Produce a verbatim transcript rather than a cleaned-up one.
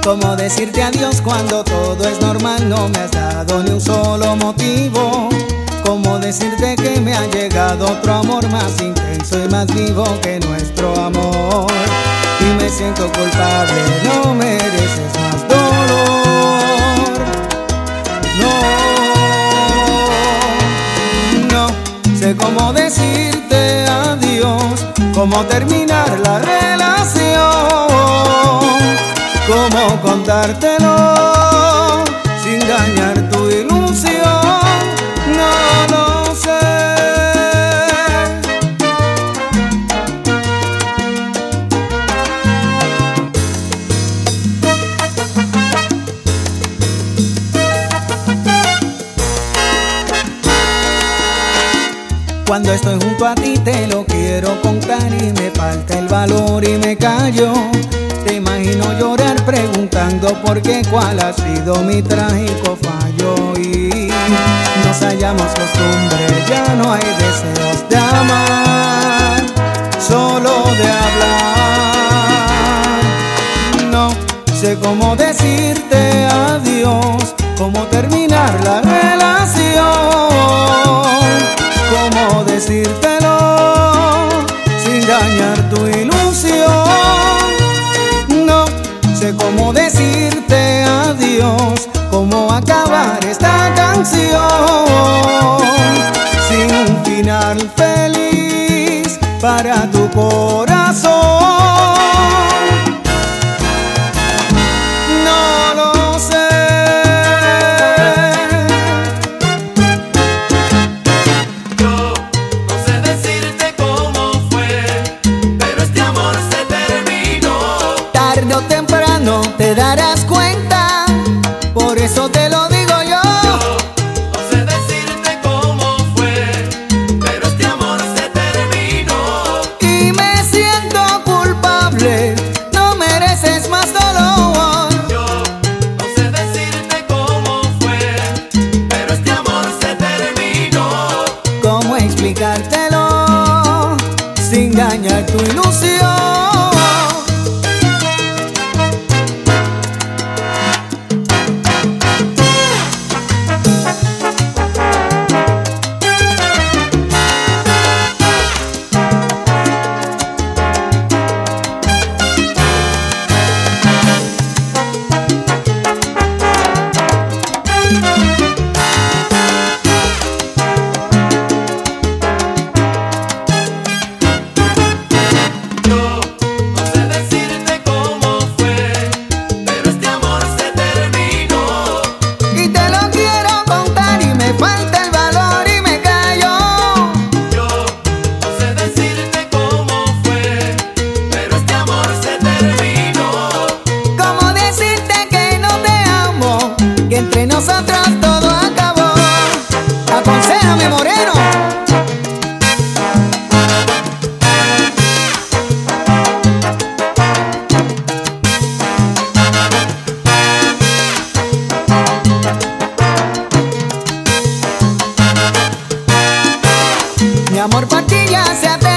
¿Cómo decirte adiós cuando todo es normal? No me has dado ni un solo motivo. ¿Cómo decirte que me ha llegado otro amor más intenso y más vivo que nuestro amor? Y me siento culpable, no mereces más dolor. No, no sé cómo decirte adiós, cómo terminar la relación, cómo contártelo sin dañar tu ilusión. No lo sé. Cuando estoy junto a ti te lo quiero contar y me falta el valor y me callo. Te imagino llorar preguntando por qué, cuál ha sido mi trágico fallo. Y nos hallamos costumbre, ya no hay deseos de amar, solo de hablar. No sé cómo decirte adiós, cómo terminar la relación, cómo decírtelo sin dañar tu ilusión. No sé cómo decirte adiós, cómo acabar esta canción sin un final feliz para tu corazón. No lo sé. Yo no sé decirte cómo fue, pero este amor se terminó. Tarde o temprano te darás cuenta, por eso te lo digo yo. Yo no sé decirte cómo fue, pero este amor se terminó. Y me siento culpable, no mereces más dolor. Yo no sé decirte cómo fue, pero este amor se terminó. ¿Cómo explicártelo sin dañar tu ilusión? Entre nosotros todo acabó. Aconséjame, moreno. Mi amor por ti ya se ha terminado.